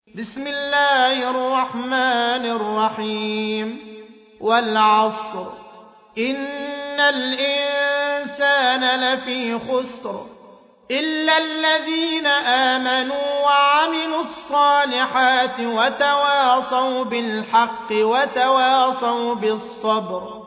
بسم الله الرحمن الرحيم والعصر إن الإنسان لفي خسر إلا الذين آمنوا وعملوا الصالحات وتواصوا بالحق وتواصوا بالصبر